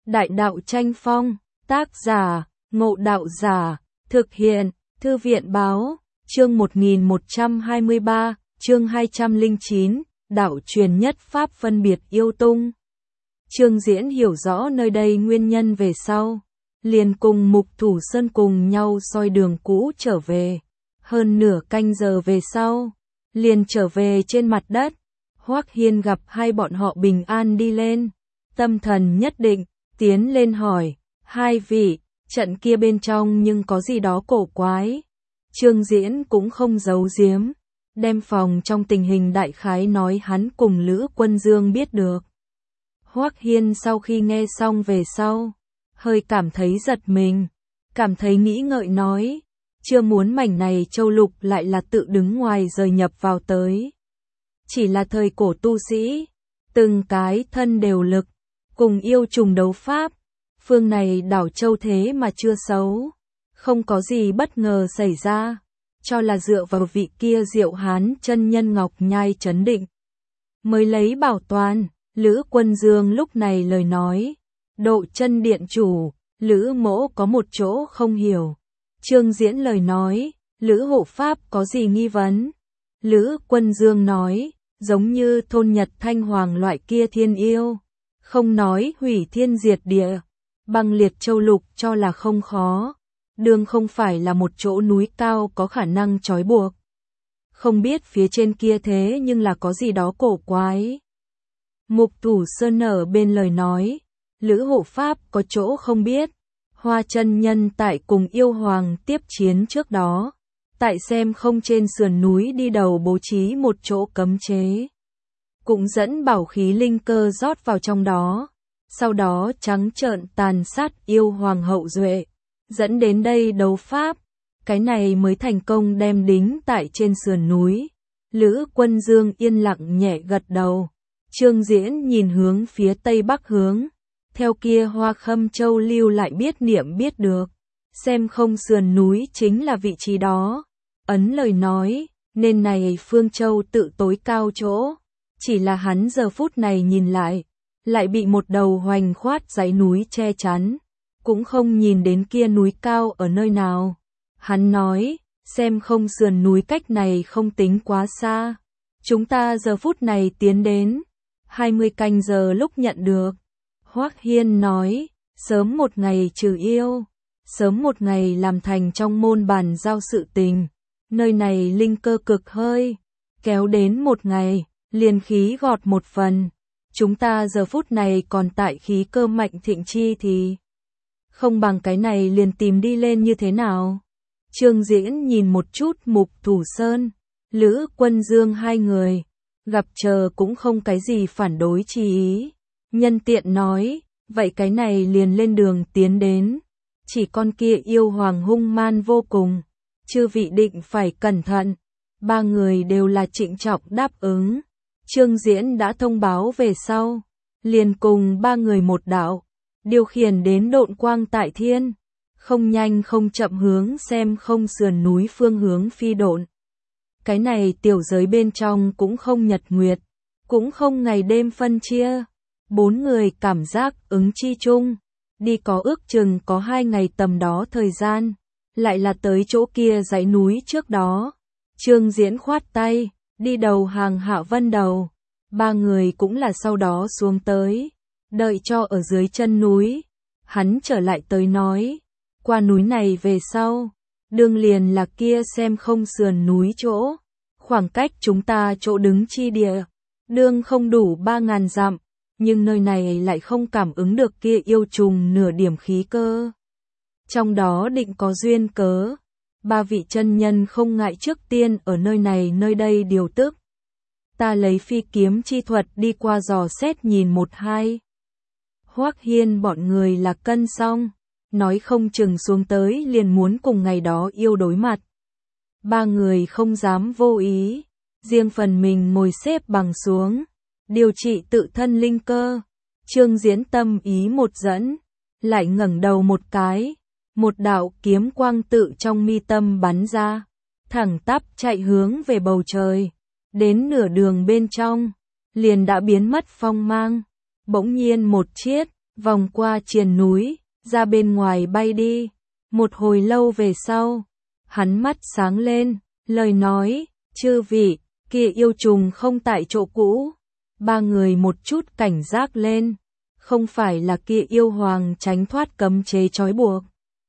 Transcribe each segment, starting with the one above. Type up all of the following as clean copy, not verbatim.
Đại đạo tranh phong, tác giả, Ngộ Đạo Giả, thực hiện, Thư viện báo, chương 1123, chương 209, đạo truyền nhất pháp phân biệt yêu tung. Trương Diễn hiểu rõ nơi đây nguyên nhân về sau, liền cùng Mục Thủ Sơn cùng nhau soi đường cũ trở về. Hơn nửa canh giờ về sau, liền trở về trên mặt đất. Hoắc Hiên gặp hai bọn họ bình an đi lên, tâm thần nhất định, tiến lên hỏi, hai vị, trận kia bên trong nhưng có gì đó cổ quái. Trương Diễn cũng không giấu giếm, đem phòng trong tình hình đại khái nói hắn cùng Lữ Quân Dương biết được. Hoắc Hiên sau khi nghe xong về sau, hơi cảm thấy giật mình, cảm thấy nghĩ ngợi nói, chưa muốn mảnh này châu lục lại là tự đứng ngoài rời nhập vào tới. Chỉ là thời cổ tu sĩ, từng cái thân đều lực, cùng yêu trùng đấu pháp, phương này đảo châu thế mà chưa xấu, không có gì bất ngờ xảy ra, cho là dựa vào vị kia Diệu Hán chân nhân Ngọc Nhai trấn định, mới lấy bảo toàn. Lữ Quân Dương lúc này lời nói, Độ Chân điện chủ, Lữ mỗ có một chỗ không hiểu. Trương Diễn lời nói, Lữ hộ pháp có gì nghi vấn? Lữ Quân Dương nói, giống như thôn Nhật Thanh Hoàng loại kia thiên yêu, không nói hủy thiên diệt địa, băng liệt châu lục cho là không khó, đường không phải là một chỗ núi cao có khả năng trói buộc. Không biết phía trên kia thế nhưng là có gì đó cổ quái. Mục Thủ Sơn ở bên lời nói, Lữ hộ pháp có chỗ không biết. Hoa chân nhân tại cùng yêu hoàng tiếp chiến trước đó, tại xem không trên sườn núi đi đầu bố trí một chỗ cấm chế, cũng dẫn bảo khí linh cơ rót vào trong đó, sau đó trắng trợn tàn sát yêu hoàng hậu duệ, dẫn đến đây đấu pháp, cái này mới thành công đem đính tại trên sườn núi. Lữ Quân Dương yên lặng nhẹ gật đầu. Trương Diễn nhìn hướng phía tây bắc hướng, theo kia Hoa Khâm Châu lưu lại biết niệm biết được, xem không sườn núi chính là vị trí đó. Ấn lời nói, nên này Phương Châu tự tối cao chỗ, chỉ là hắn giờ phút này nhìn lại bị một đầu hoành khoát dãy núi che chắn, cũng không nhìn đến kia núi cao ở nơi nào. Hắn nói, xem không sườn núi cách này không tính quá xa, chúng ta giờ phút này tiến đến 20 canh giờ lúc nhận được. Hoắc Hiên nói, sớm một ngày trừ yêu, sớm một ngày làm thành trong môn bàn giao sự tình, nơi này linh cơ cực hơi, kéo đến một ngày, liền khí gọt một phần, chúng ta giờ phút này còn tại khí cơ mạnh thịnh chi thì không bằng cái này liền tìm đi lên như thế nào. Trương Diễn nhìn một chút Mục Thủ Sơn, Lữ Quân Dương hai người, gặp chờ cũng không cái gì phản đối chi ý. Nhân tiện nói, vậy cái này liền lên đường tiến đến. Chỉ con kia yêu hoàng hung man vô cùng, chư vị định phải cẩn thận. Ba người đều là trịnh trọng đáp ứng. Trương Diễn đã thông báo về sau, liền cùng ba người một đạo, điều khiển đến độn quang tại thiên, không nhanh không chậm hướng xem không sườn núi phương hướng phi độn. Cái này tiểu giới bên trong cũng không nhật nguyệt, cũng không ngày đêm phân chia. Bốn người cảm giác ứng chi chung, đi có ước chừng có 2 ngày tầm đó thời gian, lại là tới chỗ kia dãy núi trước đó. Trương Diễn khoát tay, đi đầu hàng Hạ Vân đầu, ba người cũng là sau đó xuống tới, đợi cho ở dưới chân núi. Hắn trở lại tới nói, qua núi này về sau, đường liền là kia xem không sườn núi chỗ, khoảng cách chúng ta chỗ đứng chi địa, đường không đủ 3.000 dặm. Nhưng nơi này lại không cảm ứng được kia yêu trùng nửa điểm khí cơ. Trong đó định có duyên cớ. Ba vị chân nhân không ngại trước tiên ở nơi này nơi đây điều tức. Ta lấy phi kiếm chi thuật đi qua dò xét nhìn một hai. Hoắc Hiên bọn người là cân xong, nói không chừng xuống tới liền muốn cùng ngày đó yêu đối mặt. Ba người không dám vô ý, riêng phần mình ngồi xếp bằng xuống, điều trị tự thân linh cơ. Trương Diễn tâm ý một dẫn, lại ngẩng đầu một cái, một đạo kiếm quang tự trong mi tâm bắn ra, thẳng tắp chạy hướng về bầu trời, đến nửa đường bên trong, liền đã biến mất phong mang. Bỗng nhiên một chiết, vòng qua triền núi, ra bên ngoài bay đi. Một hồi lâu về sau, hắn mắt sáng lên, lời nói, chư vị, kia yêu trùng không tại chỗ cũ. Ba người một chút cảnh giác lên, không phải là kia yêu hoàng tránh thoát cấm chế trói buộc.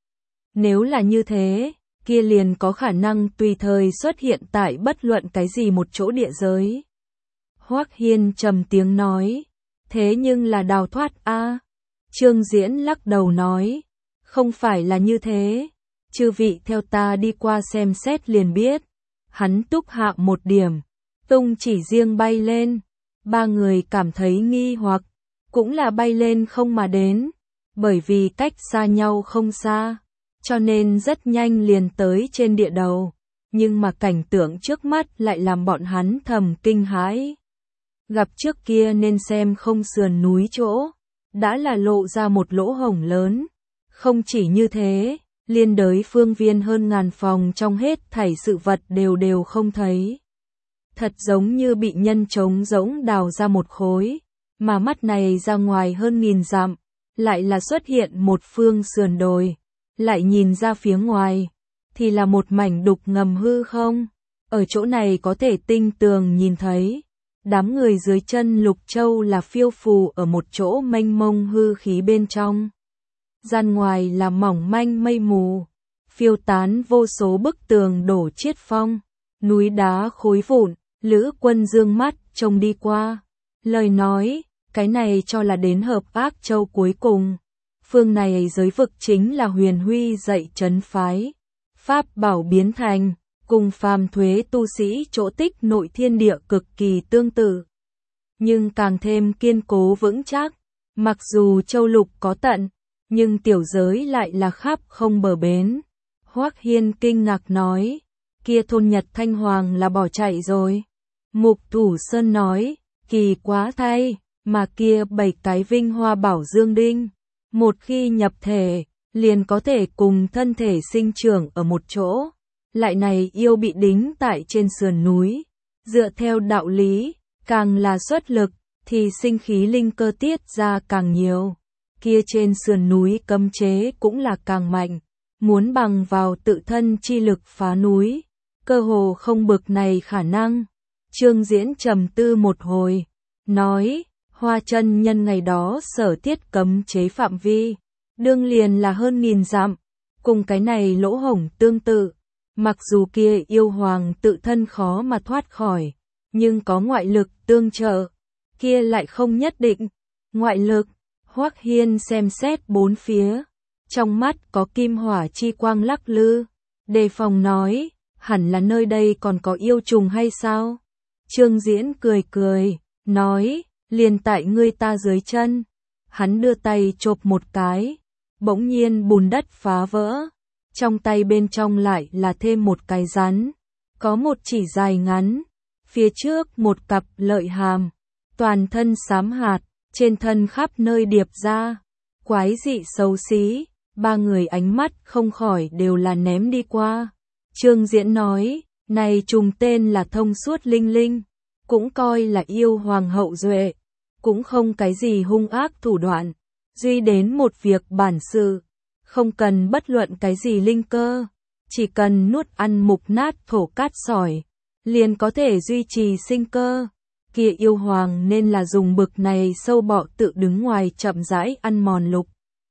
Nếu là như thế, kia liền có khả năng tùy thời xuất hiện tại bất luận cái gì một chỗ địa giới. Hoắc Hiên trầm tiếng nói, thế nhưng là đào thoát a. Trương Diễn lắc đầu nói, không phải là như thế, chư vị theo ta đi qua xem xét liền biết. Hắn túc hạ một điểm, tung chỉ riêng bay lên, ba người cảm thấy nghi hoặc, cũng là bay lên không mà đến, bởi vì cách xa nhau không xa, cho nên rất nhanh liền tới trên địa đầu, nhưng mà cảnh tượng trước mắt lại làm bọn hắn thầm kinh hãi. Gặp trước kia nên xem không sườn núi chỗ, đã là lộ ra một lỗ hổng lớn. Không chỉ như thế, liên đới phương viên hơn ngàn phòng trong hết thảy sự vật đều không thấy. Thật giống như bị nhân trống rỗng đào ra một khối, mà mắt này ra ngoài hơn nghìn dặm, lại là xuất hiện một phương sườn đồi, lại nhìn ra phía ngoài, thì là một mảnh đục ngầm hư không. Ở chỗ này có thể tinh tường nhìn thấy, đám người dưới chân Lục Châu là phiêu phù ở một chỗ mênh mông hư khí bên trong. Gian ngoài là mỏng manh mây mù, phiêu tán vô số bức tường đổ chiết phong, núi đá khối vụn. Lữ Quân dương mắt trông đi qua, lời nói, cái này cho là đến Hợp Ác Châu cuối cùng. Phương này giới vực chính là Huyền Huy dạy trấn phái, pháp bảo biến thành, cùng phàm thuế tu sĩ chỗ tích nội thiên địa cực kỳ tương tự, nhưng càng thêm kiên cố vững chắc. Mặc dù châu lục có tận, nhưng tiểu giới lại là khắp không bờ bến. Hoắc Hiên kinh ngạc nói, kia thôn Nhật Thanh Hoàng là bỏ chạy rồi. Mục Thủ Sơn nói, kỳ quá thay, mà kia 7 cái vinh hoa bảo dương đinh, một khi nhập thể, liền có thể cùng thân thể sinh trưởng ở một chỗ. Lại này yêu bị đính tại trên sườn núi, dựa theo đạo lý, càng là xuất lực, thì sinh khí linh cơ tiết ra càng nhiều. Kia trên sườn núi cấm chế cũng là càng mạnh, muốn bằng vào tự thân chi lực phá núi, cơ hồ không bực này khả năng. Trương Diễn trầm tư một hồi, nói, Hoa chân nhân ngày đó sở thiết cấm chế phạm vi, đương liền là hơn nghìn dặm, cùng cái này lỗ hổng tương tự. Mặc dù kia yêu hoàng tự thân khó mà thoát khỏi, nhưng có ngoại lực tương trợ, kia lại không nhất định. Ngoại lực, Hoắc Hiên xem xét bốn phía, trong mắt có kim hỏa chi quang lắc lư, đề phòng nói, hẳn là nơi đây còn có yêu trùng hay sao? Trương Diễn cười cười, nói, liền tại ngươi ta dưới chân. Hắn đưa tay chộp một cái, bỗng nhiên bùn đất phá vỡ, trong tay bên trong lại là thêm một cái rắn, có một chỉ dài ngắn, phía trước một cặp lợi hàm, toàn thân xám hạt, trên thân khắp nơi điệp ra, quái dị xấu xí, ba người ánh mắt không khỏi đều là ném đi qua. Trương Diễn nói, này trùng tên là Thông Suốt Linh Linh, cũng coi là yêu hoàng hậu duệ, cũng không cái gì hung ác thủ đoạn, duy đến một việc bản sự, không cần bất luận cái gì linh cơ, chỉ cần nuốt ăn mục nát thổ cát sỏi, liền có thể duy trì sinh cơ. Kia yêu hoàng nên là dùng bực này sâu bọ tự đứng ngoài chậm rãi ăn mòn lục,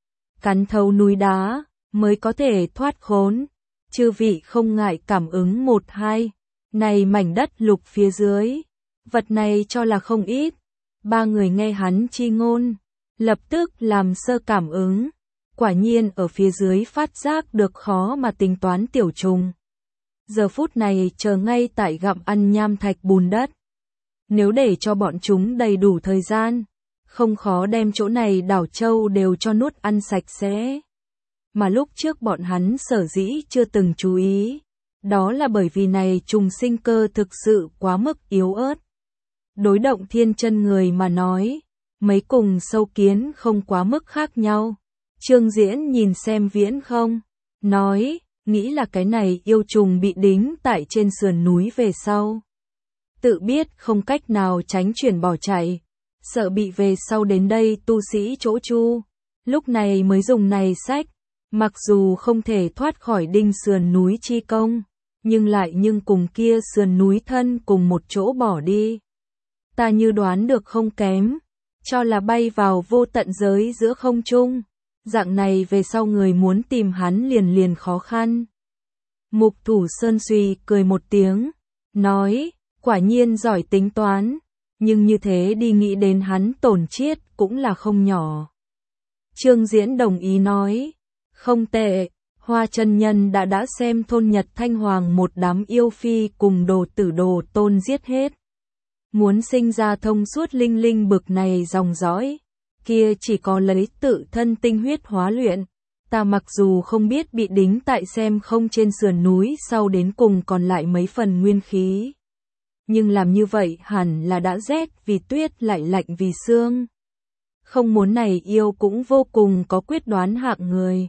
cắn thấu núi đá, mới có thể thoát khốn. Chư vị không ngại cảm ứng một hai, này mảnh đất lục phía dưới, vật này cho là không ít. Ba người nghe hắn chi ngôn, lập tức làm sơ cảm ứng, quả nhiên ở phía dưới phát giác được khó mà tính toán tiểu trùng. Giờ phút này chờ ngay tại gặm ăn nham thạch bùn đất. Nếu để cho bọn chúng đầy đủ thời gian, không khó đem chỗ này đảo châu đều cho nuốt ăn sạch sẽ. Mà lúc trước bọn hắn sở dĩ chưa từng chú ý, đó là bởi vì này trùng sinh cơ thực sự quá mức yếu ớt. Đối Động Thiên chân người mà nói, mấy cùng sâu kiến không quá mức khác nhau. Trương Diễn nhìn xem Viễn Không, nói, nghĩ là cái này yêu trùng bị đính tại trên sườn núi về sau. Tự biết không cách nào tránh chuyển bỏ chạy, sợ bị về sau đến đây tu sĩ chỗ chu, lúc này mới dùng này sách, mặc dù không thể thoát khỏi đinh sườn núi chi công, nhưng cùng kia sườn núi thân cùng một chỗ bỏ đi. Ta như đoán được không kém, cho là bay vào vô tận giới giữa không trung, dạng này về sau người muốn tìm hắn liền liền khó khăn. Mục Thủ Sơn suy cười một tiếng, nói, quả nhiên giỏi tính toán, nhưng như thế đi nghĩ đến hắn tổn chiết cũng là không nhỏ. Trương Diễn đồng ý nói, không tệ, Hoa chân nhân đã xem thôn Nhật Thanh Hoàng một đám yêu phi cùng đồ tử đồ tôn giết hết. Muốn sinh ra thông suốt linh linh bực này dòng dõi, kia chỉ có lấy tự thân tinh huyết hóa luyện. Ta mặc dù không biết bị đính tại xem không trên sườn núi sau đến cùng còn lại mấy phần nguyên khí. Nhưng làm như vậy hẳn là đã rét vì tuyết lại lạnh vì sương. Không muốn này yêu cũng vô cùng có quyết đoán hạng người.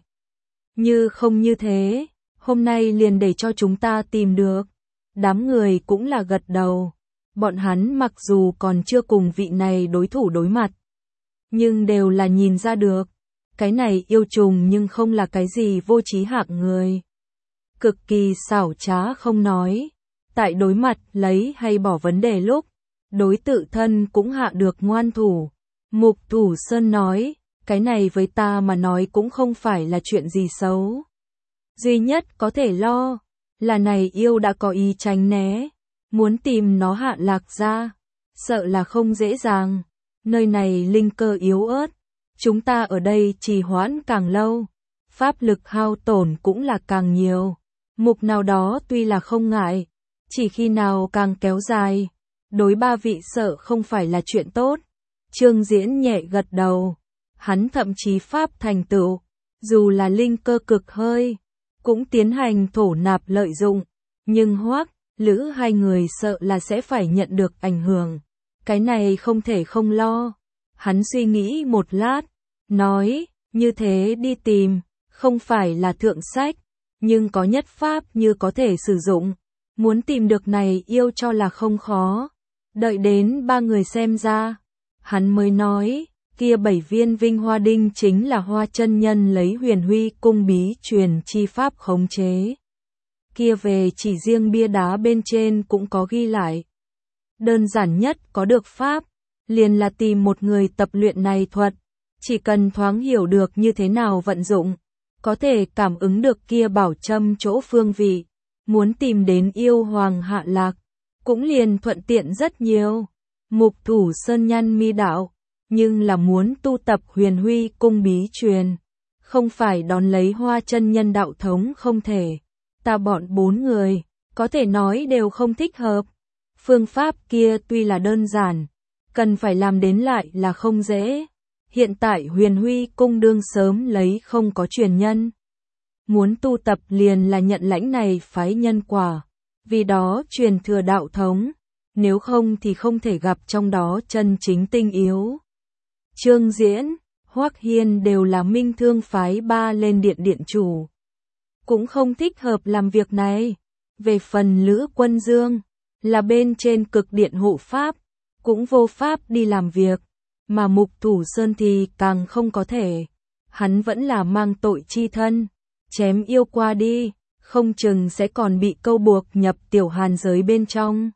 Như không như thế, hôm nay liền để cho chúng ta tìm được. Đám người cũng là gật đầu. Bọn hắn mặc dù còn chưa cùng vị này đối thủ đối mặt, nhưng đều là nhìn ra được. Cái này yêu trùng nhưng không là cái gì vô trí hạng người. Cực kỳ xảo trá không nói. Tại đối mặt lấy hay bỏ vấn đề lúc, đối tự thân cũng hạ được ngoan thủ. Mục Thủ Sơn nói, cái này với ta mà nói cũng không phải là chuyện gì xấu. Duy nhất có thể lo, là này yêu đã có ý tránh né, muốn tìm nó hạ lạc ra, sợ là không dễ dàng. Nơi này linh cơ yếu ớt, chúng ta ở đây trì hoãn càng lâu, pháp lực hao tổn cũng là càng nhiều. Mục nào đó tuy là không ngại, chỉ khi nào càng kéo dài, đối ba vị sợ không phải là chuyện tốt. Trương Diễn nhẹ gật đầu, hắn thậm chí pháp thành tựu, dù là linh cơ cực hơi, cũng tiến hành thổ nạp lợi dụng, nhưng Hoắc, Lữ hai người sợ là sẽ phải nhận được ảnh hưởng. Cái này không thể không lo. Hắn suy nghĩ một lát, nói, như thế đi tìm, không phải là thượng sách, nhưng có nhất pháp như có thể sử dụng. Muốn tìm được này yêu cho là không khó. Đợi đến ba người xem ra, hắn mới nói, kia 7 viên vinh hoa đinh chính là Hoa chân nhân lấy Huyền Huy cung bí truyền chi pháp khống chế. Kia về chỉ riêng bia đá bên trên cũng có ghi lại. Đơn giản nhất có được pháp, liền là tìm một người tập luyện này thuật, chỉ cần thoáng hiểu được như thế nào vận dụng, có thể cảm ứng được kia bảo châm chỗ phương vị, muốn tìm đến yêu hoàng hạ lạc, cũng liền thuận tiện rất nhiều. Mục Thủ Sơn nhăn mi đạo, nhưng là muốn tu tập Huyền Huy cung bí truyền, không phải đón lấy Hoa chân nhân đạo thống không thể. Ta bọn 4 người, có thể nói đều không thích hợp. Phương pháp kia tuy là đơn giản, cần phải làm đến lại là không dễ. Hiện tại Huyền Huy cung đương sớm lấy không có truyền nhân. Muốn tu tập liền là nhận lãnh này phái nhân quả, vì đó truyền thừa đạo thống, nếu không thì không thể gặp trong đó chân chính tinh yếu. Trương Diễn, Hoắc Hiên đều là Minh Thương phái ba lên điện điện chủ, cũng không thích hợp làm việc này. Về phần Lữ Quân Dương, là bên trên cực điện hộ pháp, cũng vô pháp đi làm việc, mà Mục Thủ Sơn thì càng không có thể. Hắn vẫn là mang tội chi thân, chém yêu qua đi, không chừng sẽ còn bị câu buộc nhập tiểu hàn giới bên trong.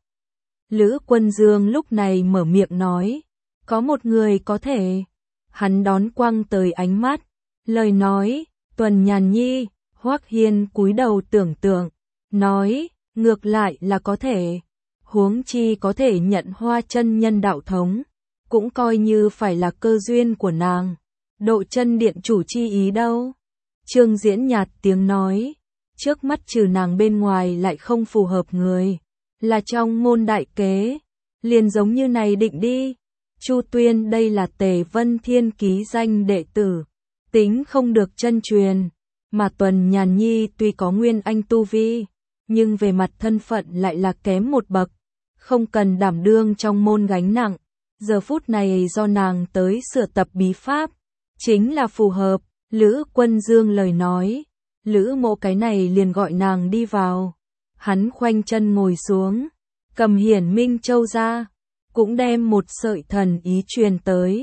Lữ Quân Dương lúc này mở miệng nói, có một người có thể. Hắn đón quăng tới ánh mắt, lời nói, Tuần Nhàn Nhi. Hoắc Hiên cúi đầu tưởng tượng, nói, ngược lại là có thể. Huống chi có thể nhận Hoa chân nhân đạo thống, cũng coi như phải là cơ duyên của nàng. Độ chân điện chủ chi ý đâu? Trương Diễn nhạt tiếng nói, trước mắt trừ nàng bên ngoài lại không phù hợp người, là trong môn đại kế, liền giống như này định đi. Chu Tuyên đây là Tề Vân Thiên ký danh đệ tử, tính không được chân truyền, mà Tuần Nhàn Nhi tuy có nguyên anh tu vi, nhưng về mặt thân phận lại là kém một bậc, không cần đảm đương trong môn gánh nặng. Giờ phút này do nàng tới sửa tập bí pháp, chính là phù hợp. Lữ Quân Dương lời nói, Lữ Mộ cái này liền gọi nàng đi vào. Hắn khoanh chân ngồi xuống, cầm Hiển Minh Châu ra, cũng đem một sợi thần ý truyền tới.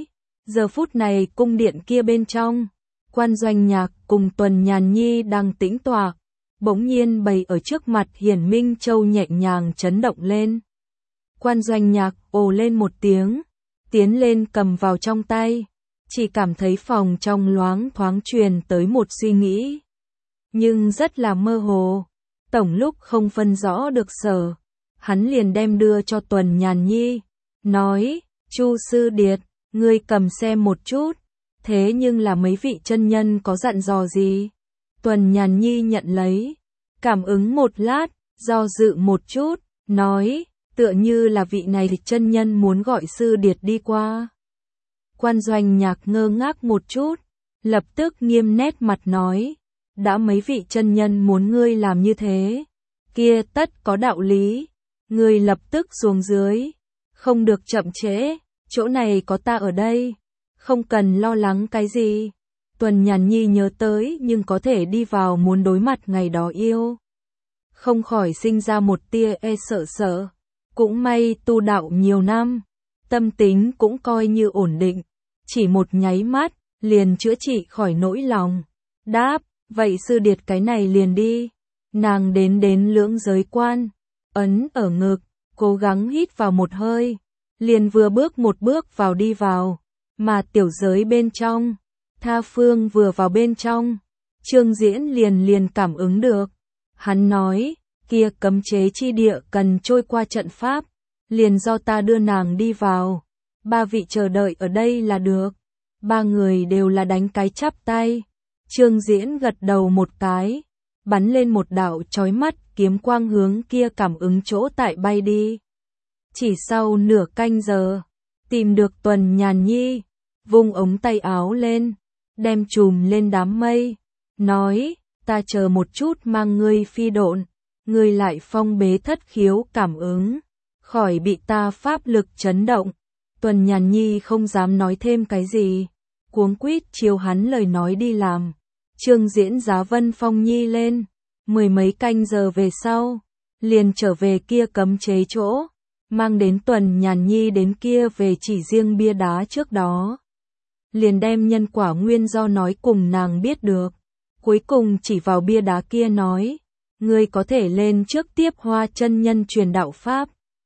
Giờ phút này cung điện kia bên trong, Quan Doanh Nhạc cùng Tuần Nhàn Nhi đang tĩnh tọa, bỗng nhiên bày ở trước mặt Hiển Minh Châu nhẹ nhàng chấn động lên. Quan Doanh Nhạc ồ lên một tiếng, tiến lên cầm vào trong tay, chỉ cảm thấy phòng trong loáng thoáng truyền tới một suy nghĩ, nhưng rất là mơ hồ, tổng lúc không phân rõ được sở. Hắn liền đem đưa cho Tuần Nhàn Nhi, nói, Chu sư điệt, ngươi cầm xem một chút, thế nhưng là mấy vị chân nhân có dặn dò gì? Tuần Nhàn Nhi nhận lấy, cảm ứng một lát, do dự một chút, nói, tựa như là vị này chân nhân muốn gọi sư điệt đi qua. Quan Doanh Nhạc ngơ ngác một chút, lập tức nghiêm nét mặt nói, đã mấy vị chân nhân muốn ngươi làm như thế, kia tất có đạo lý, ngươi lập tức xuống dưới, không được chậm trễ, chỗ này có ta ở đây, không cần lo lắng cái gì. Tuần Nhàn Nhi nhớ tới nhưng có thể đi vào muốn đối mặt ngày đó yêu, không khỏi sinh ra một tia sợ sợ. Cũng may tu đạo nhiều năm, tâm tính cũng coi như ổn định, chỉ một nháy mắt, liền chữa trị khỏi nỗi lòng. Đáp, vậy sư điệt cái này liền đi. Nàng đến lưỡng giới quan, ấn ở ngực, cố gắng hít vào một hơi, liền vừa bước một bước vào đi vào, mà tiểu giới bên trong, Tha Phương vừa vào bên trong, Trương Diễn liền cảm ứng được. Hắn nói, kia cấm chế chi địa cần trôi qua trận pháp, liền do ta đưa nàng đi vào, ba vị chờ đợi ở đây là được. Ba người đều là đánh cái chắp tay. Trương Diễn gật đầu một cái, bắn lên một đạo chói mắt kiếm quang hướng kia cảm ứng chỗ tại bay đi. Chỉ sau nửa canh giờ, tìm được Tuần Nhàn Nhi, vung ống tay áo lên, đem chùm lên đám mây, nói, ta chờ một chút mang ngươi phi độn, ngươi lại phong bế thất khiếu cảm ứng, khỏi bị ta pháp lực chấn động. Tuần Nhàn Nhi không dám nói thêm cái gì, cuống quýt chiếu hắn lời nói đi làm. Trương Diễn giá Vân Phong Nhi lên, mười mấy canh giờ về sau, liền trở về kia cấm chế chỗ, mang đến Tuần Nhàn Nhi đến kia về chỉ riêng bia đá trước đó. Liền đem nhân quả nguyên do nói cùng nàng biết được, cuối cùng chỉ vào bia đá kia nói, ngươi có thể lên trước tiếp Hoa chân nhân truyền đạo pháp.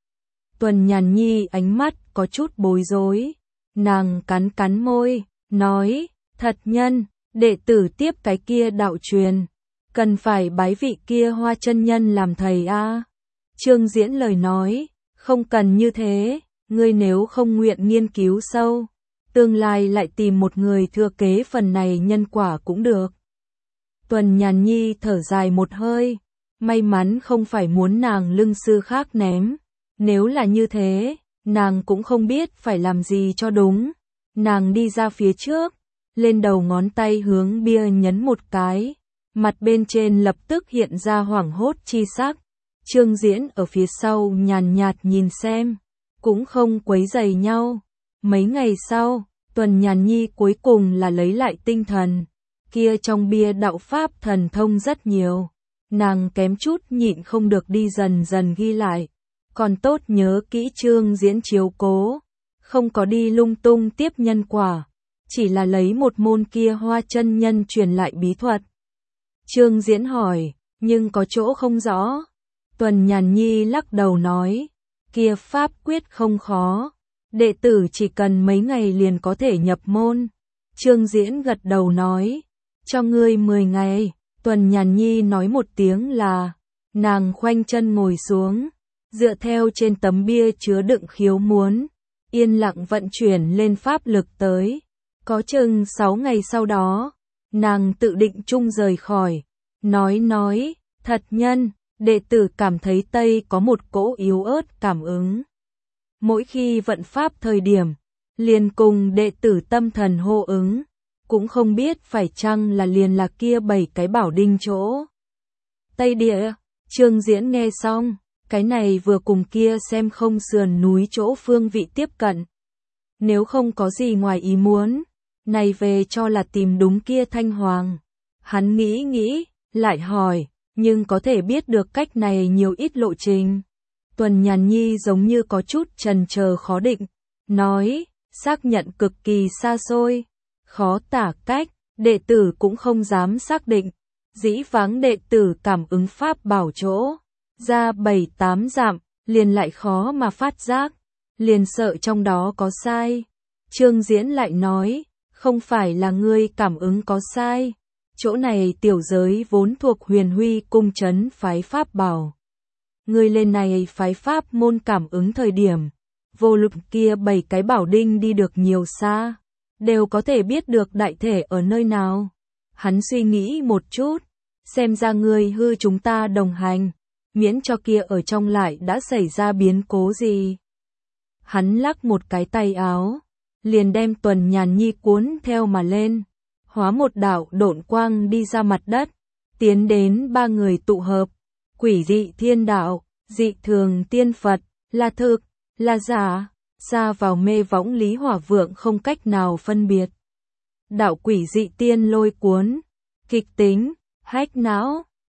Tuần Nhàn Nhi ánh mắt có chút bối rối, nàng cắn môi, nói, thật nhân, đệ tử tiếp cái kia đạo truyền, cần phải bái vị kia Hoa chân nhân làm thầy a. Trương Diễn lời nói, không cần như thế, ngươi nếu không nguyện nghiên cứu sâu, tương lai lại tìm một người thừa kế phần này nhân quả cũng được. Tuần Nhàn Nhi thở dài một hơi, may mắn không phải muốn nàng lưng sư khác ném, nếu là như thế, nàng cũng không biết phải làm gì cho đúng. Nàng đi ra phía trước, lên đầu ngón tay hướng bia nhấn một cái, mặt bên trên lập tức hiện ra hoảng hốt chi sắc. Trương Diễn ở phía sau nhàn nhạt nhìn xem, cũng không quấy rầy nhau. Mấy ngày sau, Tuần Nhàn Nhi cuối cùng là lấy lại tinh thần, kia trong bia đạo pháp thần thông rất nhiều, nàng kém chút nhịn không được đi dần dần ghi lại, còn tốt nhớ kỹ Trương Diễn chiếu cố, không có đi lung tung tiếp nhân quả, chỉ là lấy một môn kia Hoa chân nhân truyền lại bí thuật. Trương Diễn hỏi, nhưng có chỗ không rõ. Tuần Nhàn Nhi lắc đầu nói, kia pháp quyết không khó, đệ tử chỉ cần mấy ngày liền có thể nhập môn. Trương Diễn gật đầu nói, cho ngươi 10 ngày. Tuần Nhàn Nhi nói một tiếng là, nàng khoanh chân ngồi xuống, dựa theo trên tấm bia chứa đựng khiếu muốn, yên lặng vận chuyển lên pháp lực tới. Có chừng 6 ngày sau đó, nàng tự định chung rời khỏi, nói, thật nhân, đệ tử cảm thấy Tây có một cỗ yếu ớt cảm ứng. Mỗi khi vận pháp thời điểm, liền cùng đệ tử tâm thần hô ứng, cũng không biết phải chăng là liền là kia 7 cái bảo đinh chỗ. Tây địa, Trương Diễn nghe xong, cái này vừa cùng kia xem không sườn núi chỗ phương vị tiếp cận. Nếu không có gì ngoài ý muốn, này về cho là tìm đúng kia Thanh Hoàng. Hắn nghĩ, lại hỏi, nhưng có thể biết được cách này nhiều ít lộ trình. Tuần Nhàn Nhi giống như có chút chần chờ khó định, nói, xác nhận cực kỳ xa xôi, khó tả cách, đệ tử cũng không dám xác định. Dĩ vãng đệ tử cảm ứng pháp bảo chỗ ra 7-8 dặm, liền lại khó mà phát giác, liền sợ trong đó có sai. Trương Diễn lại nói, không phải là ngươi cảm ứng có sai, chỗ này tiểu giới vốn thuộc Huyền Huy cung trấn phái pháp bảo. Ngươi lên này phái pháp môn cảm ứng thời điểm, vô luận kia 7 cái bảo đinh đi được nhiều xa, đều có thể biết được đại thể ở nơi nào. Hắn suy nghĩ một chút, xem ra ngươi hư chúng ta đồng hành, miễn cho kia ở trong lại đã xảy ra biến cố gì. Hắn lắc một cái tay áo, liền đem Tuần Nhàn Nhi cuốn theo mà lên, hóa một đạo độn quang đi ra mặt đất, tiến đến 3 người tụ hợp. Quỷ dị thiên đạo, dị thường tiên Phật, là thực, là giả, xa vào mê võng Lý Hỏa Vượng không cách nào phân biệt. Đạo quỷ dị tiên lôi cuốn, kịch tính, hách não,